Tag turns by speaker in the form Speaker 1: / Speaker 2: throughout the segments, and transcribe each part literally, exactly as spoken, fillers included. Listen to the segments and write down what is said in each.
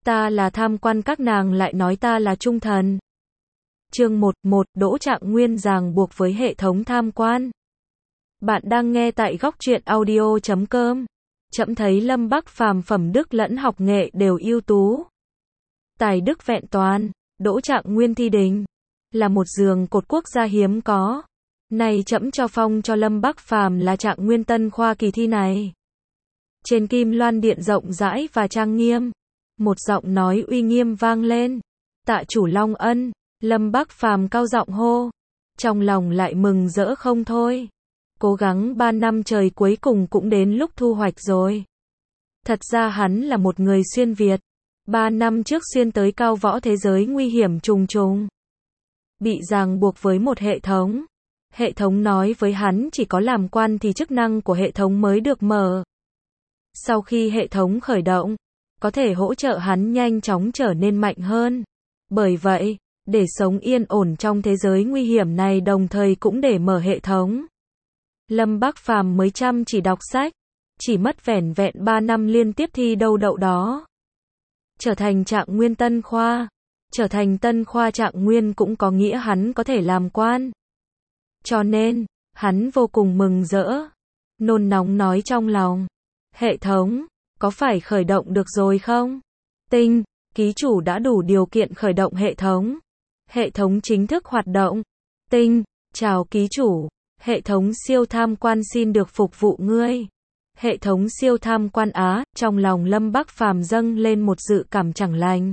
Speaker 1: Ta là tham quan các nàng lại nói ta là trung thần. Chương một một Đỗ Trạng Nguyên ràng buộc với hệ thống tham quan. Bạn đang nghe tại góc truyện audio chấm com. Trẫm thấy Lâm Bắc Phàm phẩm đức lẫn học nghệ đều ưu tú. Tài đức vẹn toàn, Đỗ Trạng Nguyên thi đình, là một giường cột quốc gia hiếm có. Này trẫm cho phong cho Lâm Bắc Phàm là Trạng Nguyên tân khoa kỳ thi này. Trên kim loan điện rộng rãi và trang nghiêm, một giọng nói uy nghiêm vang lên. Tạ chủ Long ân. Lâm Bắc Phàm cao giọng hô, trong lòng lại mừng rỡ không thôi. Cố gắng ba năm trời cuối cùng cũng đến lúc thu hoạch rồi. Thật ra hắn là một người xuyên Việt. Ba năm trước xuyên tới cao võ thế giới nguy hiểm trùng trùng. Bị ràng buộc với một hệ thống. Hệ thống nói với hắn chỉ có làm quan thì chức năng của hệ thống mới được mở. Sau khi hệ thống khởi động, có thể hỗ trợ hắn nhanh chóng trở nên mạnh hơn. Bởi vậy, để sống yên ổn trong thế giới nguy hiểm này đồng thời cũng để mở hệ thống. Lâm Bắc Phàm mới chăm chỉ đọc sách, chỉ mất vẻn vẹn ba năm liên tiếp thi đâu đậu đó. Trở thành Trạng Nguyên tân khoa, trở thành tân khoa Trạng Nguyên cũng có nghĩa hắn có thể làm quan. Cho nên, hắn vô cùng mừng rỡ, nôn nóng nói trong lòng, hệ thống, có phải khởi động được rồi không? Tinh, ký chủ đã đủ điều kiện khởi động hệ thống. Hệ thống chính thức hoạt động. Tinh, chào ký chủ. Hệ thống siêu tham quan xin được phục vụ ngươi. Hệ thống siêu tham quan á, trong lòng Lâm Bắc Phàm dâng lên một dự cảm chẳng lành.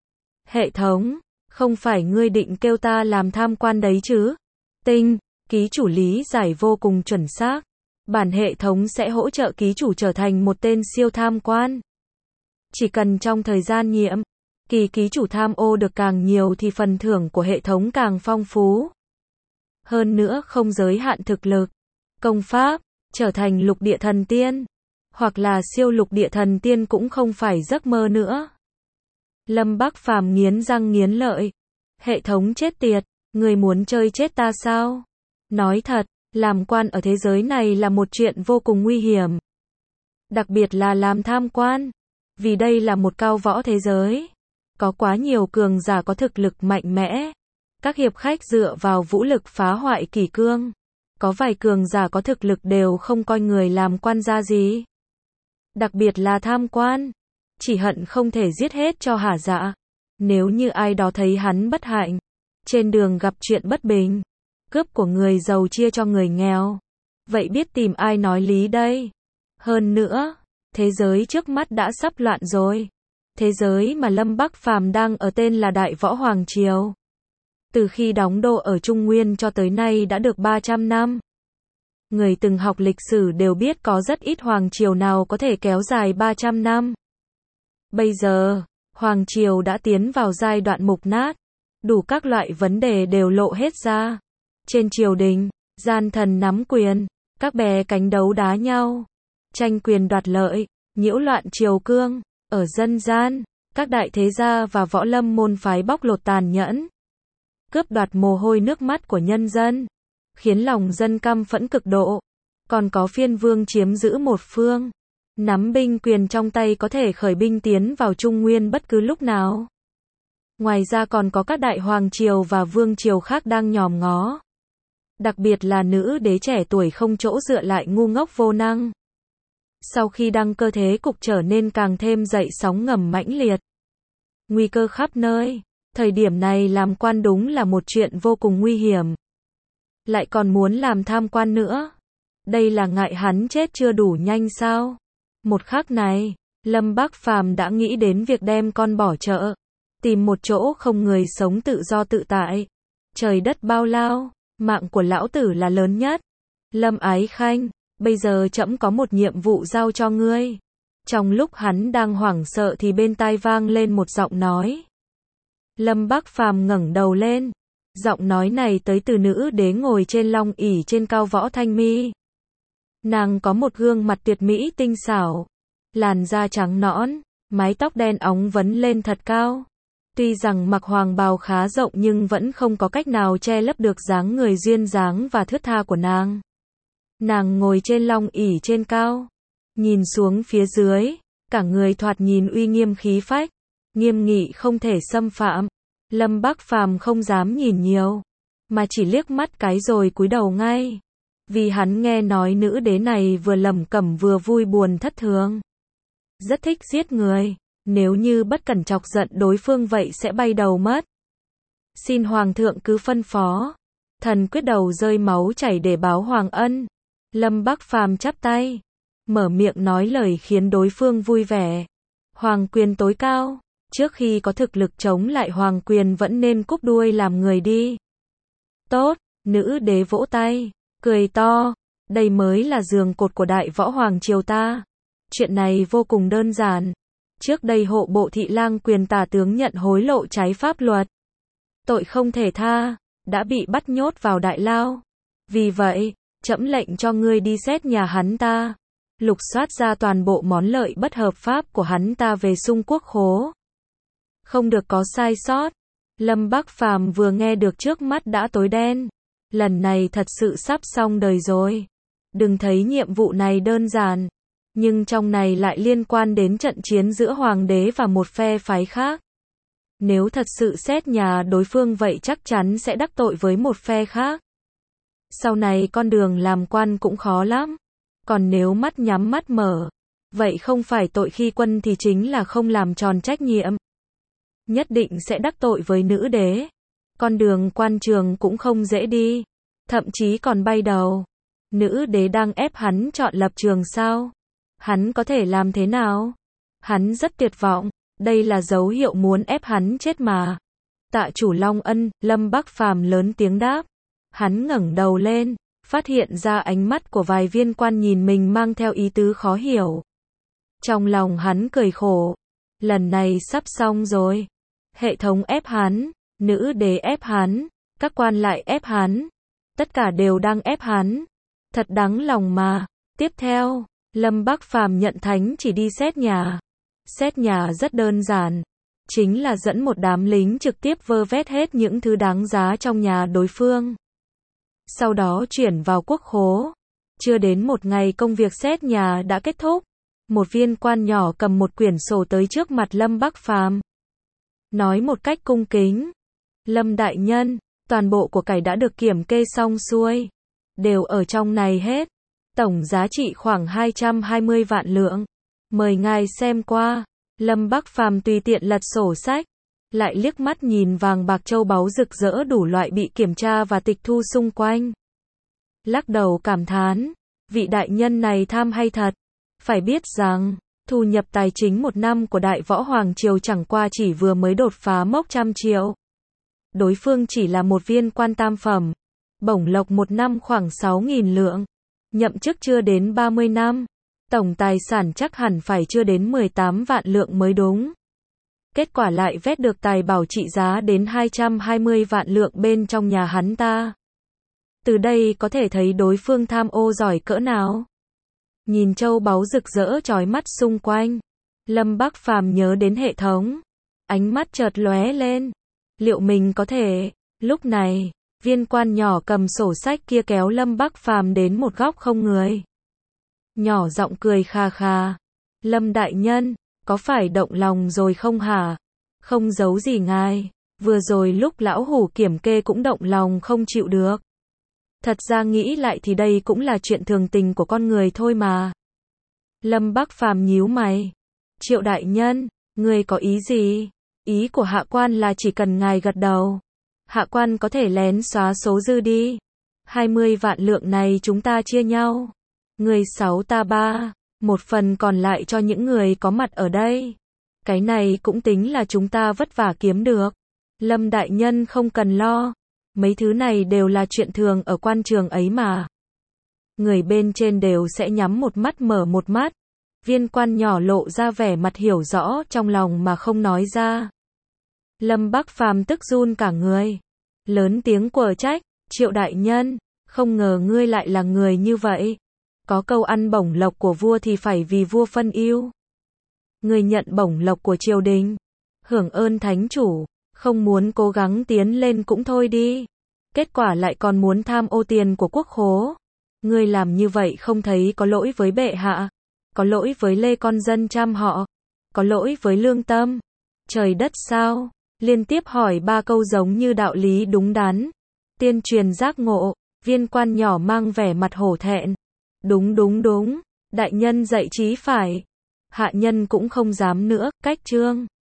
Speaker 1: Hệ thống, không phải ngươi định kêu ta làm tham quan đấy chứ? Tinh, ký chủ lý giải vô cùng chuẩn xác. Bản hệ thống sẽ hỗ trợ ký chủ trở thành một tên siêu tham quan. Chỉ cần trong thời gian nhiệm kỳ ký chủ tham ô được càng nhiều thì phần thưởng của hệ thống càng phong phú. Hơn nữa không giới hạn thực lực, công pháp, trở thành lục địa thần tiên, hoặc là siêu lục địa thần tiên cũng không phải giấc mơ nữa. Lâm Bắc Phàm nghiến răng nghiến lợi. Hệ thống chết tiệt, người muốn chơi chết ta sao? Nói thật, làm quan ở thế giới này là một chuyện vô cùng nguy hiểm. Đặc biệt là làm tham quan, vì đây là một cao võ thế giới. Có quá nhiều cường giả có thực lực mạnh mẽ. Các hiệp khách dựa vào vũ lực phá hoại kỷ cương. Có vài cường giả có thực lực đều không coi người làm quan ra gì. Đặc biệt là tham quan. Chỉ hận không thể giết hết cho hả dạ. Nếu như ai đó thấy hắn bất hạnh, trên đường gặp chuyện bất bình, cướp của người giàu chia cho người nghèo, vậy biết tìm ai nói lý đây? Hơn nữa, thế giới trước mắt đã sắp loạn rồi. Thế giới mà Lâm Bắc Phàm đang ở tên là Đại Võ Hoàng Triều. Từ khi đóng đô ở Trung Nguyên cho tới nay đã được ba trăm năm. Người từng học lịch sử đều biết có rất ít hoàng triều nào có thể kéo dài ba trăm năm. Bây giờ, hoàng triều đã tiến vào giai đoạn mục nát. Đủ các loại vấn đề đều lộ hết ra. Trên triều đình, gian thần nắm quyền, các bè cánh đấu đá nhau, tranh quyền đoạt lợi, nhiễu loạn triều cương. Ở dân gian, các đại thế gia và võ lâm môn phái bóc lột tàn nhẫn, cướp đoạt mồ hôi nước mắt của nhân dân, khiến lòng dân căm phẫn cực độ. Còn có phiên vương chiếm giữ một phương, nắm binh quyền trong tay có thể khởi binh tiến vào Trung Nguyên bất cứ lúc nào. Ngoài ra còn có các đại hoàng triều và vương triều khác đang nhòm ngó. Đặc biệt là nữ đế trẻ tuổi không chỗ dựa lại ngu ngốc vô năng. Sau khi đăng cơ thế cục trở nên càng thêm dậy sóng ngầm mãnh liệt. Nguy cơ khắp nơi. Thời điểm này làm quan đúng là một chuyện vô cùng nguy hiểm. Lại còn muốn làm tham quan nữa. Đây là ngại hắn chết chưa đủ nhanh sao? Một khắc này, Lâm Bắc Phàm đã nghĩ đến việc đem con bỏ chợ. Tìm một chỗ không người sống tự do tự tại. Trời đất bao lao, mạng của lão tử là lớn nhất. Lâm Ái Khanh, bây giờ trẫm có một nhiệm vụ giao cho ngươi. Trong lúc hắn đang hoảng sợ thì bên tai vang lên một giọng nói. Lâm Bắc Phàm ngẩng đầu lên. Giọng nói này tới từ nữ đế ngồi trên long ỷ trên cao võ Thanh Mi. Nàng có một gương mặt tuyệt mỹ tinh xảo, làn da trắng nõn, mái tóc đen óng vấn lên thật cao. Tuy rằng mặc hoàng bào khá rộng nhưng vẫn không có cách nào che lấp được dáng người duyên dáng và thướt tha của nàng. Nàng ngồi trên long ỷ trên cao, nhìn xuống phía dưới, cả người thoạt nhìn uy nghiêm khí phách, nghiêm nghị không thể xâm phạm. Lâm Bắc Phàm không dám nhìn nhiều, mà chỉ liếc mắt cái rồi cúi đầu ngay. Vì hắn nghe nói nữ đế này vừa lẩm cẩm vừa vui buồn thất thường. Rất thích giết người, nếu như bất cẩn chọc giận đối phương vậy sẽ bay đầu mất. Xin Hoàng thượng cứ phân phó. Thần quyết đầu rơi máu chảy để báo Hoàng ân. Lâm Bắc Phàm chắp tay, mở miệng nói lời khiến đối phương vui vẻ. Hoàng quyền tối cao, trước khi có thực lực chống lại hoàng quyền vẫn nên cúp đuôi làm người đi. Tốt, nữ đế vỗ tay, cười to, đây mới là giường cột của đại võ hoàng triều ta. Chuyện này vô cùng đơn giản. Trước đây hộ bộ thị lang quyền tả tướng nhận hối lộ trái pháp luật. Tội không thể tha, đã bị bắt nhốt vào đại lao. Vì vậy, trẫm lệnh cho ngươi đi xét nhà hắn ta, lục soát ra toàn bộ món lợi bất hợp pháp của hắn ta về sung quốc khố. Không được có sai sót. Lâm Bắc Phàm vừa nghe được trước mắt đã tối đen. Lần này thật sự sắp xong đời rồi. Đừng thấy nhiệm vụ này đơn giản, nhưng trong này lại liên quan đến trận chiến giữa hoàng đế và một phe phái khác. Nếu thật sự xét nhà đối phương vậy chắc chắn sẽ đắc tội với một phe khác. Sau này con đường làm quan cũng khó lắm. Còn nếu mắt nhắm mắt mở, vậy không phải tội khi quân thì chính là không làm tròn trách nhiệm. Nhất định sẽ đắc tội với nữ đế. Con đường quan trường cũng không dễ đi, thậm chí còn bay đầu. Nữ đế đang ép hắn chọn lập trường sao? Hắn có thể làm thế nào? Hắn rất tuyệt vọng, đây là dấu hiệu muốn ép hắn chết mà. Tạ chủ Long Ân, Lâm Bắc Phàm lớn tiếng đáp. Hắn ngẩng đầu lên, phát hiện ra ánh mắt của vài viên quan nhìn mình mang theo ý tứ khó hiểu. Trong lòng hắn cười khổ, lần này sắp xong rồi. Hệ thống ép hắn, nữ đế ép hắn, các quan lại ép hắn, tất cả đều đang ép hắn. Thật đáng lòng mà. Tiếp theo, Lâm Bắc Phàm nhận thánh chỉ đi xét nhà. Xét nhà rất đơn giản, chính là dẫn một đám lính trực tiếp vơ vét hết những thứ đáng giá trong nhà đối phương. Sau đó chuyển vào quốc khố. Chưa đến một ngày công việc xét nhà đã kết thúc. Một viên quan nhỏ cầm một quyển sổ tới trước mặt Lâm Bắc Phàm, nói một cách cung kính. Lâm đại nhân, toàn bộ của cải đã được kiểm kê xong xuôi. Đều ở trong này hết. Tổng giá trị khoảng hai trăm hai mươi vạn lượng. Mời ngài xem qua. Lâm Bắc Phàm tùy tiện lật sổ sách, lại liếc mắt nhìn vàng bạc châu báu rực rỡ đủ loại bị kiểm tra và tịch thu xung quanh. Lắc đầu cảm thán, vị đại nhân này tham hay thật. Phải biết rằng, thu nhập tài chính một năm của đại võ hoàng triều chẳng qua chỉ vừa mới đột phá mốc trăm triệu. Đối phương chỉ là một viên quan tam phẩm, bổng lộc một năm khoảng sáu nghìn lượng, nhậm chức chưa đến ba mươi năm, tổng tài sản chắc hẳn phải chưa đến mười tám vạn lượng mới đúng. Kết quả lại vét được tài bảo trị giá đến hai trăm hai mươi vạn lượng bên trong nhà hắn ta. Từ đây có thể thấy đối phương tham ô giỏi cỡ nào. Nhìn châu báu rực rỡ chói mắt xung quanh, Lâm Bắc Phàm nhớ đến hệ thống, ánh mắt chợt lóe lên. Liệu mình có thể? Lúc này, viên quan nhỏ cầm sổ sách kia kéo Lâm Bắc Phàm đến một góc không người. Nhỏ giọng cười kha kha. Lâm đại nhân, có phải động lòng rồi không hả? Không giấu gì ngài, vừa rồi lúc lão hủ kiểm kê cũng động lòng không chịu được. Thật ra nghĩ lại thì đây cũng là chuyện thường tình của con người thôi mà. Lâm Bắc Phàm nhíu mày. Triệu đại nhân, ngươi có ý gì? Ý của hạ quan là chỉ cần ngài gật đầu, hạ quan có thể lén xóa số dư đi. hai mươi vạn lượng này chúng ta chia nhau. Người sáu ta ba, một phần còn lại cho những người có mặt ở đây. Cái này cũng tính là chúng ta vất vả kiếm được. Lâm đại nhân không cần lo. Mấy thứ này đều là chuyện thường ở quan trường ấy mà. Người bên trên đều sẽ nhắm một mắt mở một mắt. Viên quan nhỏ lộ ra vẻ mặt hiểu rõ trong lòng mà không nói ra. Lâm Bắc Phàm tức run cả người. Lớn tiếng quở trách, Triệu đại nhân, không ngờ ngươi lại là người như vậy. Có câu ăn bổng lộc của vua thì phải vì vua phân ưu. Ngươi nhận bổng lộc của triều đình, hưởng ơn thánh chủ, không muốn cố gắng tiến lên cũng thôi đi. Kết quả lại còn muốn tham ô tiền của quốc khố. Ngươi làm như vậy không thấy có lỗi với bệ hạ, có lỗi với lê con dân trăm họ, có lỗi với lương tâm. Trời đất sao? Liên tiếp hỏi ba câu giống như đạo lý đúng đắn. Tiên truyền giác ngộ, viên quan nhỏ mang vẻ mặt hổ thẹn. Đúng đúng đúng, đại nhân dạy chí phải. Hạ nhân cũng không dám nữa, cách trương.